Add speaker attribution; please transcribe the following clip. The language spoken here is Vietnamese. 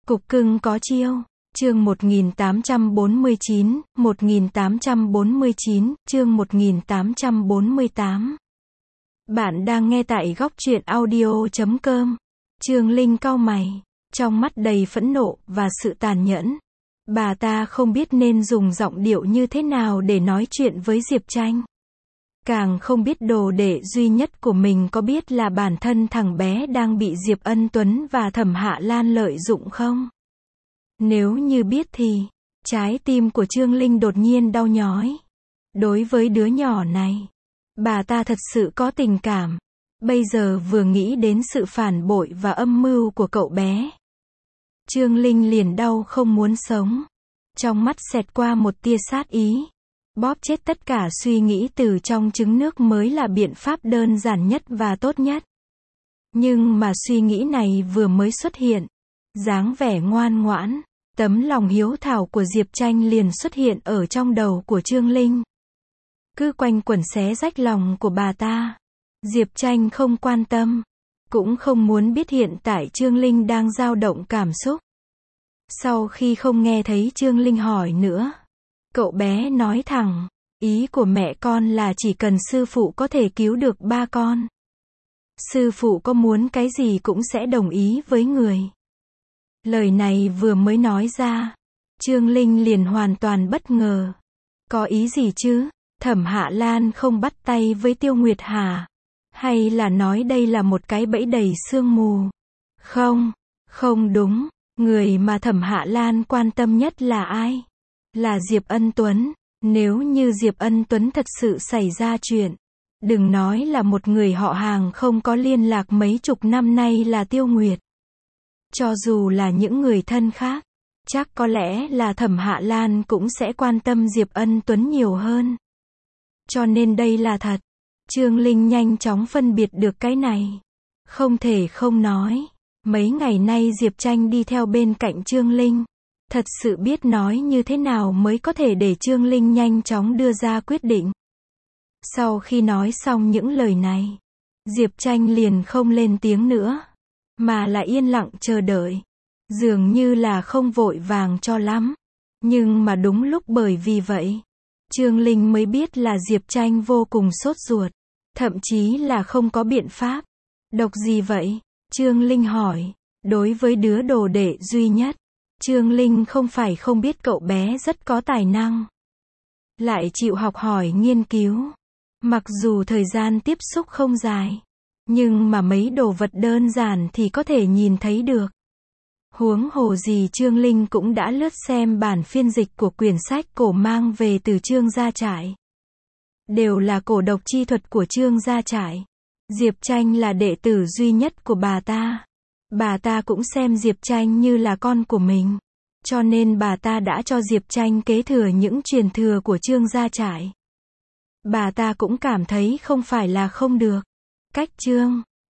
Speaker 1: Cục cưng có chiêu. Chương 1849, 1849, chương 1848. Bạn đang nghe tại góc truyện audio.com. Trương Linh cau mày, trong mắt đầy phẫn nộ và sự tàn nhẫn. Bà ta không biết nên dùng giọng điệu như thế nào để nói chuyện với Diệp Tranh. Càng không biết đồ đệ duy nhất của mình có biết là bản thân thằng bé đang bị Diệp Ân Tuấn và Thẩm Hạ Lan lợi dụng không? Nếu như biết thì, trái tim của Trương Linh đột nhiên đau nhói. Đối với đứa nhỏ này, bà ta thật sự có tình cảm. Bây giờ vừa nghĩ đến sự phản bội và âm mưu của cậu bé, Trương Linh liền đau không muốn sống. Trong mắt xẹt qua một tia sát ý. Bóp chết tất cả suy nghĩ từ trong trứng nước mới là biện pháp đơn giản nhất và tốt nhất. Nhưng mà suy nghĩ này vừa mới xuất hiện, dáng vẻ ngoan ngoãn, tấm lòng hiếu thảo của Diệp Tranh liền xuất hiện ở trong đầu của Trương Linh. Cứ quanh quẩn xé rách lòng của bà ta. Diệp Tranh không quan tâm, cũng không muốn biết hiện tại Trương Linh đang dao động cảm xúc. Sau khi không nghe thấy Trương Linh hỏi nữa, cậu bé nói thẳng, ý của mẹ con là chỉ cần sư phụ có thể cứu được ba con. Sư phụ có muốn cái gì cũng sẽ đồng ý với người. Lời này vừa mới nói ra, Trương Linh liền hoàn toàn bất ngờ. Có ý gì chứ? Thẩm Hạ Lan không bắt tay với Tiêu Nguyệt Hà? Hay là nói đây là một cái bẫy đầy sương mù? Không, không đúng. Người mà Thẩm Hạ Lan quan tâm nhất là ai? Là Diệp Ân Tuấn. Nếu như Diệp Ân Tuấn thật sự xảy ra chuyện, đừng nói là một người họ hàng không có liên lạc mấy chục năm nay là Tiêu Nguyệt. Cho dù là những người thân khác, chắc có lẽ là Thẩm Hạ Lan cũng sẽ quan tâm Diệp Ân Tuấn nhiều hơn. Cho nên đây là thật. Trương Linh nhanh chóng phân biệt được cái này. Không thể không nói, mấy ngày nay Diệp Tranh đi theo bên cạnh Trương Linh, thật sự biết nói như thế nào mới có thể để Trương Linh nhanh chóng đưa ra quyết định. Sau khi nói xong những lời này, Diệp Tranh liền không lên tiếng nữa, mà là yên lặng chờ đợi. Dường như là không vội vàng cho lắm. Nhưng mà đúng lúc bởi vì vậy, Trương Linh mới biết là Diệp Tranh vô cùng sốt ruột. Thậm chí là không có biện pháp. Độc gì vậy? Trương Linh hỏi. Đối với đứa đồ đệ duy nhất, Trương Linh không phải không biết cậu bé rất có tài năng. Lại chịu học hỏi nghiên cứu. Mặc dù thời gian tiếp xúc không dài, nhưng mà mấy đồ vật đơn giản thì có thể nhìn thấy được. Huống hồ gì Trương Linh cũng đã lướt xem bản phiên dịch của quyển sách cổ mang về từ Trương Gia Trại. Đều là cổ độc chi thuật của Trương Gia Trại. Diệp Tranh là đệ tử duy nhất của bà ta. Bà ta cũng xem Diệp Tranh như là con của mình. Cho nên bà ta đã cho Diệp Tranh kế thừa những truyền thừa của Trương Gia Trại. Bà ta cũng cảm thấy không phải là không được. Cách Trương